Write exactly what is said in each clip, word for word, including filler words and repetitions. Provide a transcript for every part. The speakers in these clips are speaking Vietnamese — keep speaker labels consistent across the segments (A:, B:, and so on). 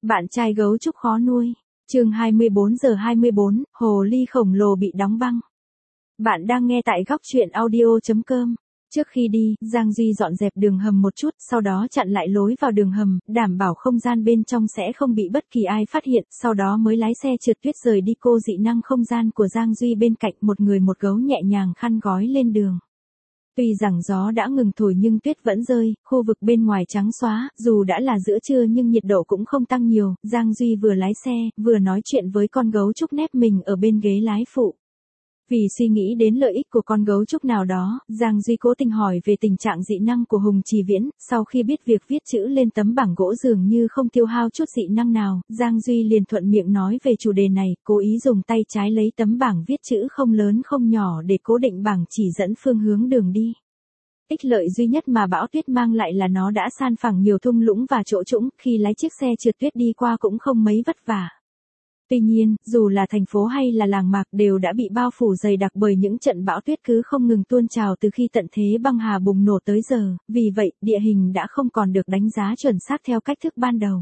A: Bạn trai gấu trúc khó nuôi. Chương hai mươi bốn giờ hai mươi bốn, hồ ly khổng lồ bị đóng băng. Bạn đang nghe tại góc truyện audio chấm com. Trước khi đi, Giang Duy dọn dẹp đường hầm một chút, sau đó chặn lại lối vào đường hầm, đảm bảo không gian bên trong sẽ không bị bất kỳ ai phát hiện, sau đó mới lái xe trượt tuyết rời đi. Cô dị năng không gian của Giang Duy bên cạnh, một người một gấu nhẹ nhàng khăn gói lên đường. Tuy rằng gió đã ngừng thổi nhưng tuyết vẫn rơi, khu vực bên ngoài trắng xóa, dù đã là giữa trưa nhưng nhiệt độ cũng không tăng nhiều. Giang Duy vừa lái xe, vừa nói chuyện với con gấu trúc nép mình ở bên ghế lái phụ. Vì suy nghĩ đến lợi ích của con gấu trúc nào đó, Giang Duy cố tình hỏi về tình trạng dị năng của Hùng Trì Viễn. Sau khi biết việc viết chữ lên tấm bảng gỗ dường như không tiêu hao chút dị năng nào, Giang Duy liền thuận miệng nói về chủ đề này, cố ý dùng tay trái lấy tấm bảng viết chữ không lớn không nhỏ để cố định bảng chỉ dẫn phương hướng đường đi. Ích lợi duy nhất mà bão tuyết mang lại là nó đã san phẳng nhiều thung lũng và chỗ trũng, khi lái chiếc xe trượt tuyết đi qua cũng không mấy vất vả. Tuy nhiên, dù là thành phố hay là làng mạc đều đã bị bao phủ dày đặc bởi những trận bão tuyết cứ không ngừng tuôn trào từ khi tận thế băng hà bùng nổ tới giờ, vì vậy, địa hình đã không còn được đánh giá chuẩn xác theo cách thức ban đầu.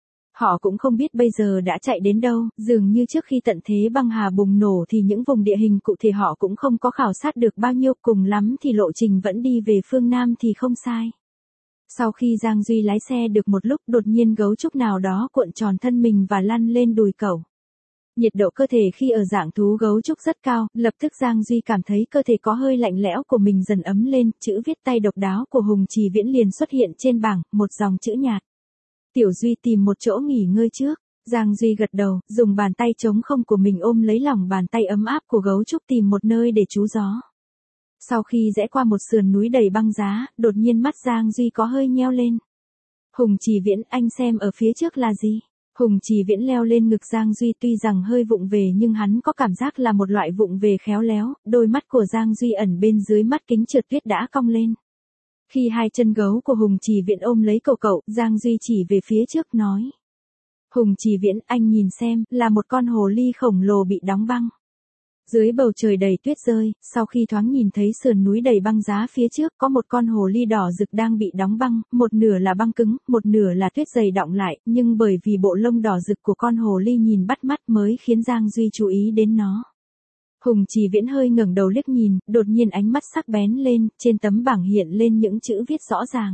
A: Họ cũng không biết bây giờ đã chạy đến đâu, dường như trước khi tận thế băng hà bùng nổ thì những vùng địa hình cụ thể họ cũng không có khảo sát được bao nhiêu, cùng lắm thì lộ trình vẫn đi về phương Nam thì không sai. Sau khi Giang Duy lái xe được một lúc, đột nhiên gấu trúc nào đó cuộn tròn thân mình và lăn lên đùi cẩu. Nhiệt độ cơ thể khi ở dạng thú gấu trúc rất cao, lập tức Giang Duy cảm thấy cơ thể có hơi lạnh lẽo của mình dần ấm lên, chữ viết tay độc đáo của Hùng Trì Viễn liền xuất hiện trên bảng, một dòng chữ nhạt. Tiểu Duy tìm một chỗ nghỉ ngơi trước. Giang Duy gật đầu, dùng bàn tay trống không của mình ôm lấy lòng bàn tay ấm áp của gấu trúc tìm một nơi để trú gió. Sau khi rẽ qua một sườn núi đầy băng giá, đột nhiên mắt Giang Duy có hơi nheo lên. Hùng Trì Viễn, anh xem ở phía trước là gì? Hùng Trì Viễn leo lên ngực Giang Duy, tuy rằng hơi vụng về nhưng hắn có cảm giác là một loại vụng về khéo léo, đôi mắt của Giang Duy ẩn bên dưới mắt kính trượt tuyết đã cong lên. Khi hai chân gấu của Hùng Trì Viễn ôm lấy cậu cậu, Giang Duy chỉ về phía trước nói. Hùng Trì Viễn, anh nhìn xem, là một con hồ ly khổng lồ bị đóng băng. Dưới bầu trời đầy tuyết rơi, sau khi thoáng nhìn thấy sườn núi đầy băng giá phía trước, có một con hồ ly đỏ rực đang bị đóng băng, một nửa là băng cứng, một nửa là tuyết dày đọng lại, nhưng bởi vì bộ lông đỏ rực của con hồ ly nhìn bắt mắt mới khiến Giang Duy chú ý đến nó. Hùng Trì Viễn hơi ngẩng đầu liếc nhìn, đột nhiên ánh mắt sắc bén lên, trên tấm bảng hiện lên những chữ viết rõ ràng.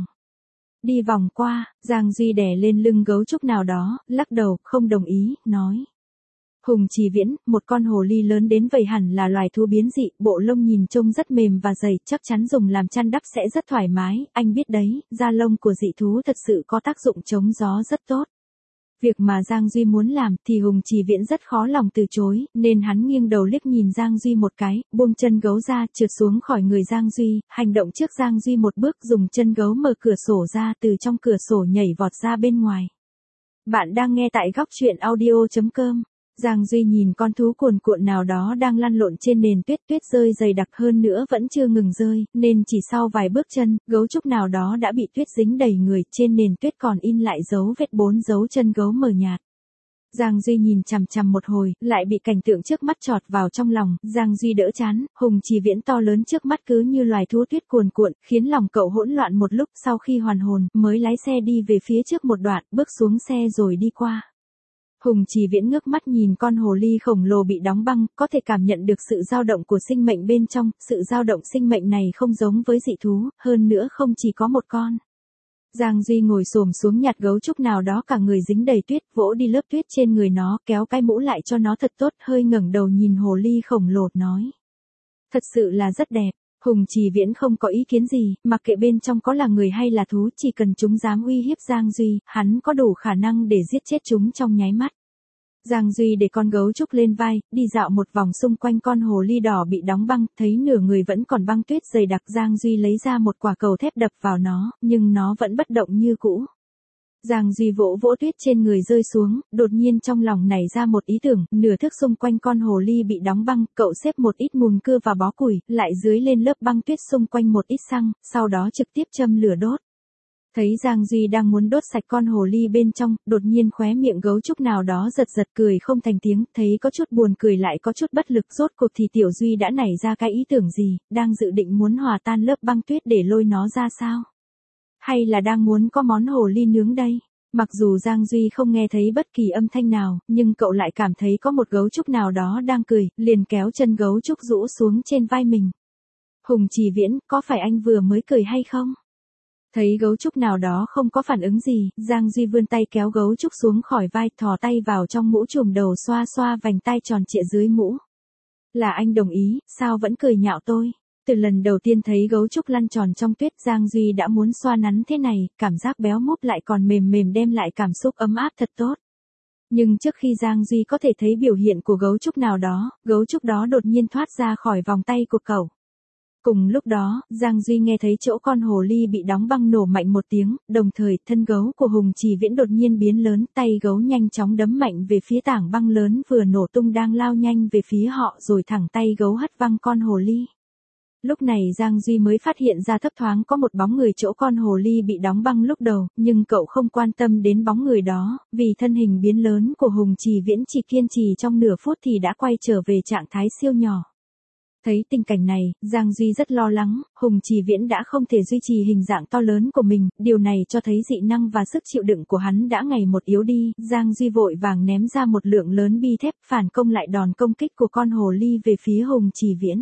A: Đi vòng qua, Giang Duy đè lên lưng gấu trúc nào đó, lắc đầu, không đồng ý, nói. Hùng Trì Viễn, một con hồ ly lớn đến vậy hẳn là loài thú biến dị, bộ lông nhìn trông rất mềm và dày, chắc chắn dùng làm chăn đắp sẽ rất thoải mái, anh biết đấy, da lông của dị thú thật sự có tác dụng chống gió rất tốt. Việc mà Giang Duy muốn làm thì Hùng Trì Viễn rất khó lòng từ chối, nên hắn nghiêng đầu liếc nhìn Giang Duy một cái, buông chân gấu ra, trượt xuống khỏi người Giang Duy, hành động trước Giang Duy một bước, dùng chân gấu mở cửa sổ ra, từ trong cửa sổ nhảy vọt ra bên ngoài. Bạn đang nghe tại góc truyện audio chấm com. Giang Duy nhìn con thú cuồn cuộn nào đó đang lăn lộn trên nền tuyết, tuyết rơi dày đặc hơn nữa vẫn chưa ngừng rơi, nên chỉ sau vài bước chân, gấu trúc nào đó đã bị tuyết dính đầy người, trên nền tuyết còn in lại dấu vết bốn dấu chân gấu mờ nhạt. Giang Duy nhìn chằm chằm một hồi, lại bị cảnh tượng trước mắt chọt vào trong lòng, Giang Duy đỡ chán, Hùng Trì Viễn to lớn trước mắt cứ như loài thú tuyết cuồn cuộn, khiến lòng cậu hỗn loạn một lúc, sau khi hoàn hồn, mới lái xe đi về phía trước một đoạn, bước xuống xe rồi đi qua. Hùng Trì Viễn ngước mắt nhìn con hồ ly khổng lồ bị đóng băng, có thể cảm nhận được sự dao động của sinh mệnh bên trong, sự dao động sinh mệnh này không giống với dị thú, hơn nữa không chỉ có một con. Giang Duy ngồi xổm xuống nhặt gấu trúc nào đó cả người dính đầy tuyết, vỗ đi lớp tuyết trên người nó, kéo cái mũ lại cho nó thật tốt, hơi ngẩng đầu nhìn hồ ly khổng lồ nói. Thật sự là rất đẹp. Hùng Trì Viễn không có ý kiến gì, mặc kệ bên trong có là người hay là thú, chỉ cần chúng dám uy hiếp Giang Duy, hắn có đủ khả năng để giết chết chúng trong nháy mắt. Giang Duy để con gấu trúc lên vai, đi dạo một vòng xung quanh con hồ ly đỏ bị đóng băng, thấy nửa người vẫn còn băng tuyết dày đặc, Giang Duy lấy ra một quả cầu thép đập vào nó, nhưng nó vẫn bất động như cũ. Giang Duy vỗ vỗ tuyết trên người rơi xuống, đột nhiên trong lòng nảy ra một ý tưởng, nửa thước xung quanh con hồ ly bị đóng băng, cậu xếp một ít mùn cưa và bó củi, lại dưới lên lớp băng tuyết xung quanh một ít xăng, sau đó trực tiếp châm lửa đốt. Thấy Giang Duy đang muốn đốt sạch con hồ ly bên trong, đột nhiên khóe miệng gấu trúc nào đó giật giật cười không thành tiếng, thấy có chút buồn cười lại có chút bất lực, rốt cuộc thì Tiểu Duy đã nảy ra cái ý tưởng gì, đang dự định muốn hòa tan lớp băng tuyết để lôi nó ra sao? Hay là đang muốn có món hồ ly nướng đây? Mặc dù Giang Duy không nghe thấy bất kỳ âm thanh nào, nhưng cậu lại cảm thấy có một gấu trúc nào đó đang cười, liền kéo chân gấu trúc rũ xuống trên vai mình. Hùng Trì Viễn, có phải anh vừa mới cười hay không? Thấy gấu trúc nào đó không có phản ứng gì, Giang Duy vươn tay kéo gấu trúc xuống khỏi vai, thò tay vào trong mũ trùm đầu xoa xoa vành tai tròn trịa dưới mũ. Là anh đồng ý, sao vẫn cười nhạo tôi? Từ lần đầu tiên thấy gấu trúc lăn tròn trong tuyết, Giang Duy đã muốn xoa nắn thế này, cảm giác béo múp lại còn mềm mềm đem lại cảm xúc ấm áp thật tốt. Nhưng trước khi Giang Duy có thể thấy biểu hiện của gấu trúc nào đó, gấu trúc đó đột nhiên thoát ra khỏi vòng tay của cậu. Cùng lúc đó, Giang Duy nghe thấy chỗ con hồ ly bị đóng băng nổ mạnh một tiếng, đồng thời thân gấu của Hùng Trì Viễn đột nhiên biến lớn, tay gấu nhanh chóng đấm mạnh về phía tảng băng lớn vừa nổ tung đang lao nhanh về phía họ rồi thẳng tay gấu hất văng con hồ ly. Lúc này Giang Duy mới phát hiện ra thấp thoáng có một bóng người chỗ con hồ ly bị đóng băng lúc đầu, nhưng cậu không quan tâm đến bóng người đó, vì thân hình biến lớn của Hùng Trì Viễn chỉ kiên trì trong nửa phút thì đã quay trở về trạng thái siêu nhỏ. Thấy tình cảnh này, Giang Duy rất lo lắng, Hùng Trì Viễn đã không thể duy trì hình dạng to lớn của mình, điều này cho thấy dị năng và sức chịu đựng của hắn đã ngày một yếu đi, Giang Duy vội vàng ném ra một lượng lớn bi thép phản công lại đòn công kích của con hồ ly về phía Hùng Trì Viễn.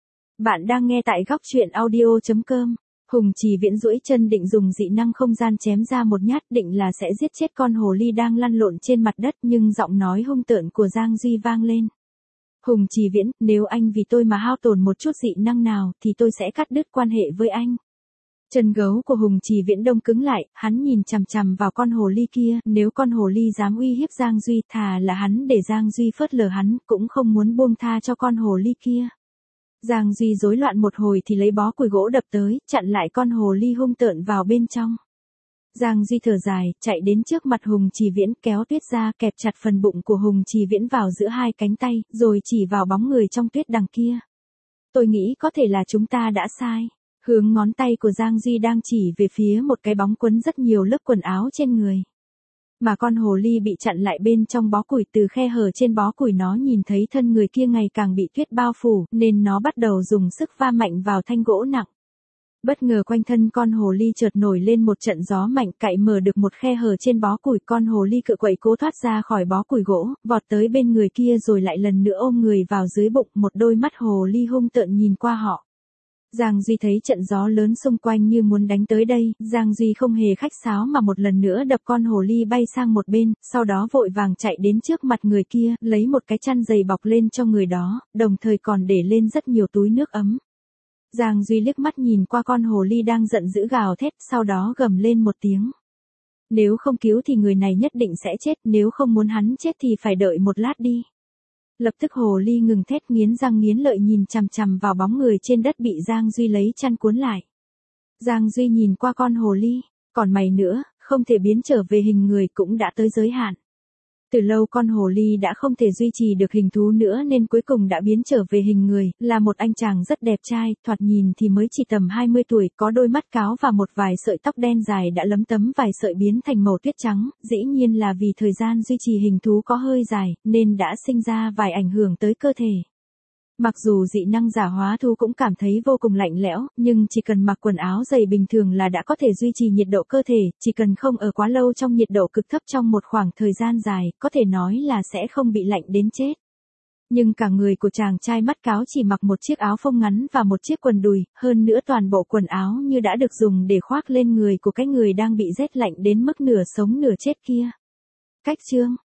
A: Bạn đang nghe tại góc truyện audio chấm com. Hùng Trì Viễn duỗi chân định dùng dị năng không gian chém ra một nhát, định là sẽ giết chết con hồ ly đang lăn lộn trên mặt đất, nhưng giọng nói hung tợn của Giang Duy vang lên. Hùng Trì Viễn, nếu anh vì tôi mà hao tổn một chút dị năng nào, thì tôi sẽ cắt đứt quan hệ với anh. Chân gấu của Hùng Trì Viễn đông cứng lại, hắn nhìn chằm chằm vào con hồ ly kia, nếu con hồ ly dám uy hiếp Giang Duy, thà là hắn để Giang Duy phớt lờ hắn, cũng không muốn buông tha cho con hồ ly kia. Giang Duy rối loạn một hồi thì lấy bó củi gỗ đập tới, chặn lại con hồ ly hung tợn vào bên trong. Giang Duy thở dài, chạy đến trước mặt Hùng Trì Viễn, kéo tuyết ra, kẹp chặt phần bụng của Hùng Trì Viễn vào giữa hai cánh tay, rồi chỉ vào bóng người trong tuyết đằng kia. Tôi nghĩ có thể là chúng ta đã sai. Hướng ngón tay của Giang Duy đang chỉ về phía một cái bóng quấn rất nhiều lớp quần áo trên người. Mà con hồ ly bị chặn lại bên trong bó củi, từ khe hở trên bó củi nó nhìn thấy thân người kia ngày càng bị tuyết bao phủ, nên nó bắt đầu dùng sức va mạnh vào thanh gỗ nặng. Bất ngờ quanh thân con hồ ly chợt nổi lên một trận gió mạnh, cạy mở được một khe hở trên bó củi, con hồ ly cựa quậy cố thoát ra khỏi bó củi gỗ, vọt tới bên người kia rồi lại lần nữa ôm người vào dưới bụng, một đôi mắt hồ ly hung tợn nhìn qua họ. Giang Duy thấy trận gió lớn xung quanh như muốn đánh tới đây, Giang Duy không hề khách sáo mà một lần nữa đập con hồ ly bay sang một bên, sau đó vội vàng chạy đến trước mặt người kia, lấy một cái chăn dày bọc lên cho người đó, đồng thời còn để lên rất nhiều túi nước ấm. Giang Duy liếc mắt nhìn qua con hồ ly đang giận dữ gào thét, sau đó gầm lên một tiếng. Nếu không cứu thì người này nhất định sẽ chết, nếu không muốn hắn chết thì phải đợi một lát đi. Lập tức hồ ly ngừng thét, nghiến răng nghiến lợi nhìn chằm chằm vào bóng người trên đất bị Giang Duy lấy chăn cuốn lại. Giang Duy nhìn qua con hồ ly, còn mày nữa, không thể biến trở về hình người cũng đã tới giới hạn. Từ lâu con hồ ly đã không thể duy trì được hình thú nữa nên cuối cùng đã biến trở về hình người, là một anh chàng rất đẹp trai, thoạt nhìn thì mới chỉ tầm hai mươi tuổi, có đôi mắt cáo và một vài sợi tóc đen dài đã lấm tấm vài sợi biến thành màu tuyết trắng, dĩ nhiên là vì thời gian duy trì hình thú có hơi dài, nên đã sinh ra vài ảnh hưởng tới cơ thể. Mặc dù dị năng giả hóa thú cũng cảm thấy vô cùng lạnh lẽo, nhưng chỉ cần mặc quần áo dày bình thường là đã có thể duy trì nhiệt độ cơ thể, chỉ cần không ở quá lâu trong nhiệt độ cực thấp trong một khoảng thời gian dài, có thể nói là sẽ không bị lạnh đến chết. Nhưng cả người của chàng trai mắt cáo chỉ mặc một chiếc áo phông ngắn và một chiếc quần đùi, hơn nữa toàn bộ quần áo như đã được dùng để khoác lên người của cái người đang bị rét lạnh đến mức nửa sống nửa chết kia. Cách chương